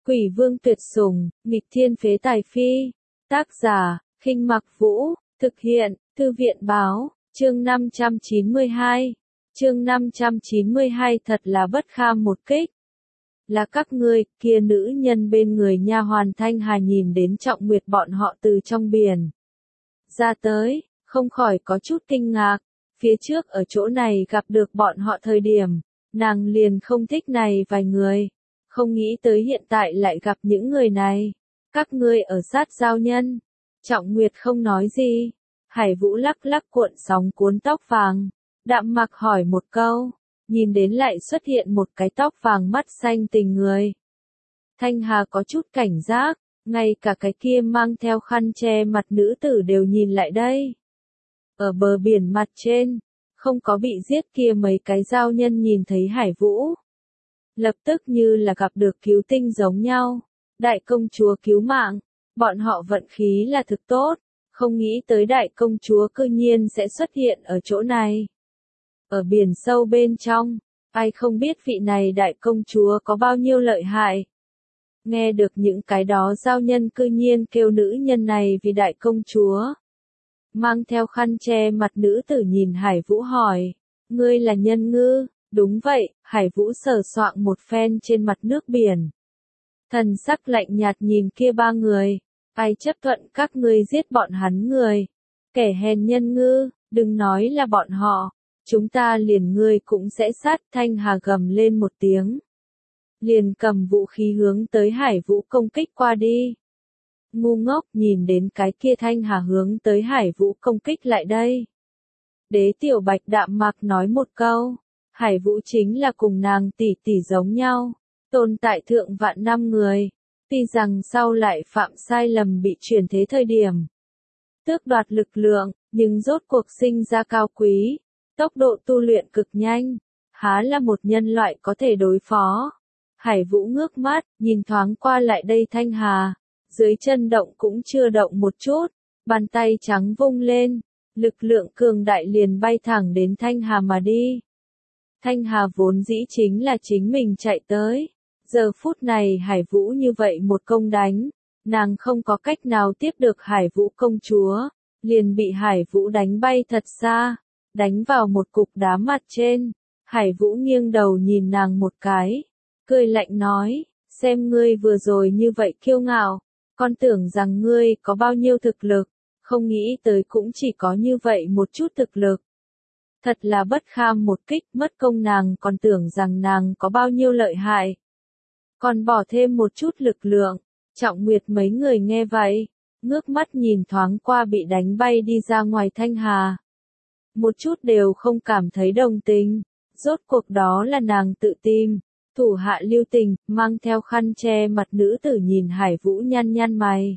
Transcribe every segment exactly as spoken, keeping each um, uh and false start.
Quỷ vương tuyệt sủng, nghịch thiên phế tài phi. Tác giả, Khinh Mặc Vũ, thực hiện, Thư viện báo, chương năm trăm chín mươi hai. Chương năm trăm chín mươi hai thật là bất kham một kích. Là các ngươi, kia nữ nhân bên người nha hoàn Thanh Hà nhìn đến Trọng Nguyệt bọn họ từ trong biển ra tới, không khỏi có chút kinh ngạc. Phía trước ở chỗ này gặp được bọn họ thời điểm, nàng liền không thích này vài người. Không nghĩ tới hiện tại lại gặp những người này. Các ngươi ở sát giao nhân. Trọng Nguyệt không nói gì. Hải Vũ lắc lắc cuộn sóng cuốn tóc vàng. Đạm Mặc hỏi một câu. Nhìn đến lại xuất hiện một cái tóc vàng mắt xanh tình người. Thanh Hà có chút cảnh giác. Ngay cả cái kia mang theo khăn che mặt nữ tử đều nhìn lại đây. Ở bờ biển mặt trên, không có bị giết kia mấy cái giao nhân nhìn thấy Hải Vũ. Lập tức như là gặp được cứu tinh giống nhau. Đại công chúa cứu mạng, bọn họ vận khí là thực tốt, không nghĩ tới đại công chúa cư nhiên sẽ xuất hiện ở chỗ này. Ở biển sâu bên trong, ai không biết vị này đại công chúa có bao nhiêu lợi hại. Nghe được những cái đó giao nhân cư nhiên kêu nữ nhân này vì đại công chúa. Mang theo khăn che mặt nữ tử nhìn Hải Vũ hỏi, ngươi là nhân ngư? Đúng vậy, Hải Vũ sờ soạng một phen trên mặt nước biển. Thần sắc lạnh nhạt nhìn kia ba người, ai chấp thuận các ngươi giết bọn hắn người. Kẻ hèn nhân ngư, đừng nói là bọn họ, chúng ta liền ngươi cũng sẽ sát. Thanh Hà gầm lên một tiếng. Liền cầm vũ khí hướng tới Hải Vũ công kích qua đi. Ngu ngốc nhìn đến cái kia Thanh Hà hướng tới Hải Vũ công kích lại đây. Đế Tiểu Bạch đạm mạc nói một câu. Hải Vũ chính là cùng nàng tỷ tỷ giống nhau, tồn tại thượng vạn năm người, tuy rằng sau lại phạm sai lầm bị chuyển thế thời điểm. Tước đoạt lực lượng, nhưng rốt cuộc sinh ra cao quý, tốc độ tu luyện cực nhanh, há là một nhân loại có thể đối phó. Hải Vũ ngước mắt, nhìn thoáng qua lại đây Thanh Hà, dưới chân động cũng chưa động một chút, bàn tay trắng vung lên, lực lượng cường đại liền bay thẳng đến Thanh Hà mà đi. Thanh Hà vốn dĩ chính là chính mình chạy tới. Giờ phút này Hải Vũ như vậy một công đánh, nàng không có cách nào tiếp được Hải Vũ công chúa, liền bị Hải Vũ đánh bay thật xa, đánh vào một cục đá mặt trên. Hải Vũ nghiêng đầu nhìn nàng một cái, cười lạnh nói, xem ngươi vừa rồi như vậy kiêu ngạo, con tưởng rằng ngươi có bao nhiêu thực lực, không nghĩ tới cũng chỉ có như vậy một chút thực lực. Thật là bất kham một kích, mất công nàng còn tưởng rằng nàng có bao nhiêu lợi hại. Còn bỏ thêm một chút lực lượng. Trọng Nguyệt mấy người nghe vậy, ngước mắt nhìn thoáng qua bị đánh bay đi ra ngoài Thanh Hà. Một chút đều không cảm thấy đồng tình, rốt cuộc đó là nàng tự tìm. Thủ hạ lưu tình, mang theo khăn che mặt nữ tử nhìn Hải Vũ nhăn nhăn mày.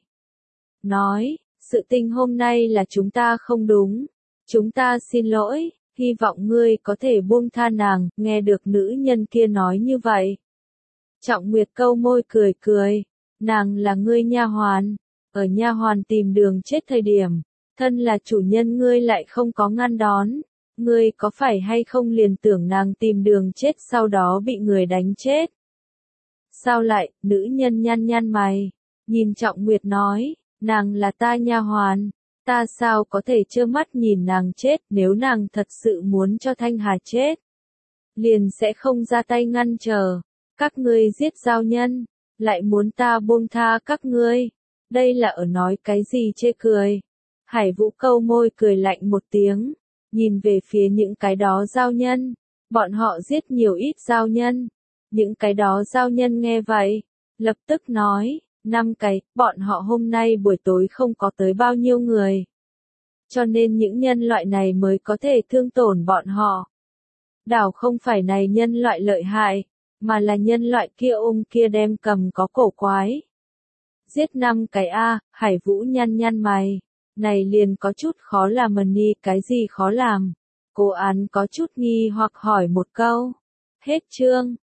Nói, sự tình hôm nay là chúng ta không đúng, chúng ta xin lỗi. Hy vọng ngươi có thể buông tha nàng. Nghe được nữ nhân kia nói như vậy. Trọng Nguyệt câu môi cười cười. Nàng là ngươi nha hoàn. Ở nha hoàn tìm đường chết thời điểm. Thân là chủ nhân ngươi lại không có ngăn đón. Ngươi có phải hay không liền tưởng nàng tìm đường chết sau đó bị người đánh chết. Sao lại, nữ nhân nhăn nhăn mày. Nhìn Trọng Nguyệt nói, nàng là ta nha hoàn. Ta sao có thể trơ mắt nhìn nàng chết, nếu nàng thật sự muốn cho Thanh Hà chết. Liền sẽ không ra tay ngăn trở. Các ngươi giết giao nhân, lại muốn ta buông tha các ngươi. Đây là ở nói cái gì chê cười. Hải Vũ câu môi cười lạnh một tiếng. Nhìn về phía những cái đó giao nhân. Bọn họ giết nhiều ít giao nhân. Những cái đó giao nhân nghe vậy. Lập tức nói. Năm cái, bọn họ hôm nay buổi tối không có tới bao nhiêu người. Cho nên những nhân loại này mới có thể thương tổn bọn họ. Đảo không phải này nhân loại lợi hại, mà là nhân loại kia ôm kia đem cầm có cổ quái. Giết năm cái a, Hải Vũ nhăn nhăn mày. Này liền có chút khó làm mà ni, cái gì khó làm? Cô án có chút nghi hoặc hỏi một câu. Hết chương.